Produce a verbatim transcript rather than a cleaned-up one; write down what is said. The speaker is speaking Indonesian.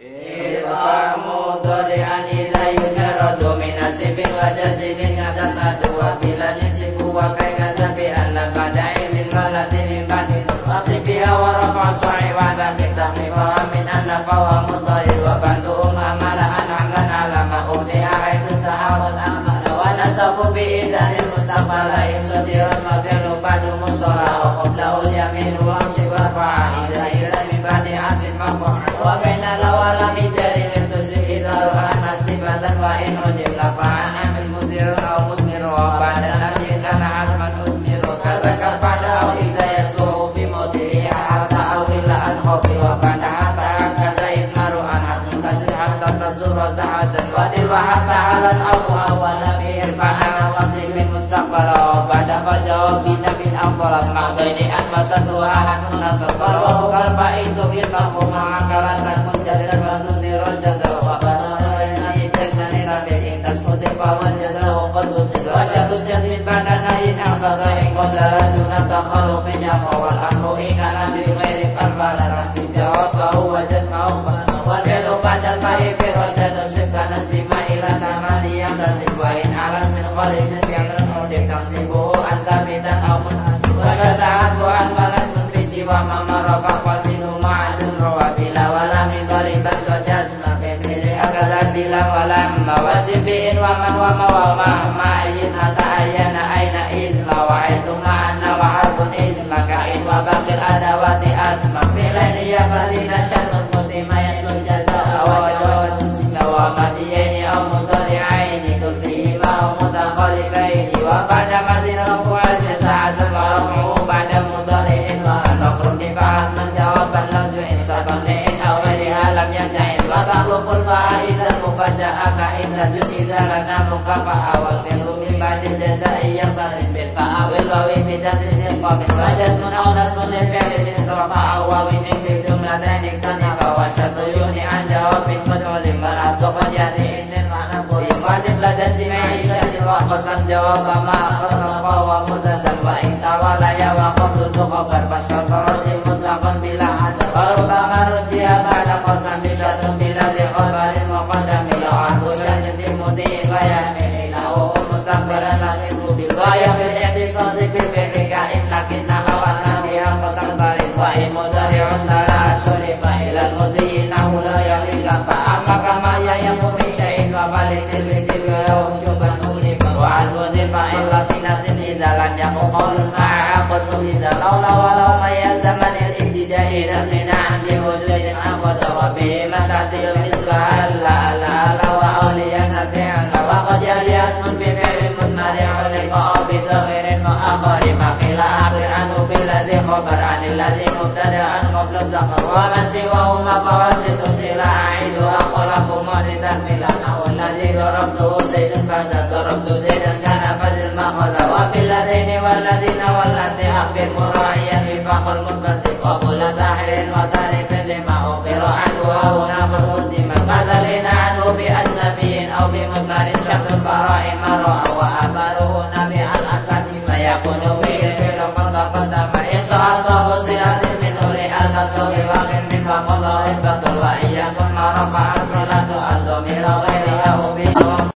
Irfa mudhari'an idza yujarradu min nasibin wa jazmin atas adu wa bila nisibu wa kaita bi alla bada'i min balati min ba'di nasibiha wa rafa sa'i wa dabit tahmiwa min anna fawa mudhari wa bantu amala an'aman ala ma'udiha aisu sa'awat amala wa nasabu bi idanil mustaqbala isadirat mafi'lu ba'du musala qablahu yamin wa siwa fa'a idza ila min ba'di adlin maqwa wa baina lawala mijari lintusib idharu anasibatan wa in udim lafa'an amin mudirun au mudmiru wa ba'da nabi kana azman mudmiru katakan pada au idaya su'u fi mudiri hatta au illa an khofi wa ba'da hatta kata idmaru an hasmun kasir hatta tasura za'atan wa dilwa hatta alan au awal nabi irfa'ana wasibin mustaqbala wa ba'da fajawab binabin awqalat ma'daini an masasu'ahan munasabal wa hukal ba'idu ilmahu ma'akalan dan menjadikan bantu nirol jasa wa ba'da ijaznani rabi intas kutip pawan jasa wa qadbu sidwa jatuh jasmin pada nayin al-baga ingkom lala dunata khalufin yafawal amru ingana bi ghairi karbala nasib jawab bau wajas mau wal belu padal ba'i biroja nusib kanas bima ilan tamani yang tasib wa'in alas min khalisin bi'amran mudik taksibuhu ansabitan au munhadu wa syata'at bu'an balas munfisi wa mamaraka qatinu ma'adun rawabila wala min qariban kajazma bimili akalan bila wala mawajibiin wa man wa ma wa ma ma'ayin hatta ayana aina izma wa itu ma'ana wa harfun izma ka'in wa baqil adawati asma bilani ya balina syarnul mutima yaslul jasa wa jawad sinna wa madiyaini au mudari'aini kullihi ma'u mutakhalifaini wa ba'da madina fu'al jasa asal wa rafu'u ba'da mudari'in wa naqrum diba'at menjawaban lamju'in sabanli'in au ghairiha lam yaja'in wa ba'lukul fa'idhan mufaja'a ka'idha jun'idha lana mukafa awal tilu min ba'di jazai yang barin bil fa'awil wawi bijasin siqamin wa jasmun au nasmun lifi'lin istrafa awawin iklik jumlatan iktanifa wa syatuyuni an jawabin mutulim malasuqan yati inin ma'na bu'im wajib ladan zima'i wa qasam jawab ma akharafa wa mutasan wa intawalaya wa qablutu khabar fasyatarajim mutlaqan bila hadar wa rubama rujiya ba'da qasam bisyatun bila liqabarin muqaddami la'adu syajati mudi'in wa yamin ilahu mustaqbalan lakin mubil wa yamin i'tisasi bil fi'likain lakin nahawan nabiya qataqbarin wa imudari'un tala syurifa ilal mudi'in nahu la yalika fa'amma kama yayamu min syai'in wa balitil bitil wa ujuban wa'adunil ma'il latinatin izalan yaku qawlun ma'aqadu izalau lawalau maya zamanil ibtidai ratina andi wujudin aqada wa bihima tatil mislah la la la wa awliyan nabi'an wa qad yali asmun bifi'lin mudmari'un liqa'a bitaghirin mu'akhari maqila akhir anu billadhi khabar anil ladhi mubtada'an qabla zahar wa masiwahu maqawasitu sila a'idu aqalaku ma'risan milana walladhi darabtu sayyidun ba'da darabtu dan kana fadil makhadha wa billadini walladina wallati akhbir mura'iyan bifaqal musbati wa kulla tahirin wa tarifin lima uqira anhu wa huna berhudima qadalina anhu bi ajnabiyin au bi mudmarin syaktul bara'i mara'a wa amaruhu nabi al-akadima yakunu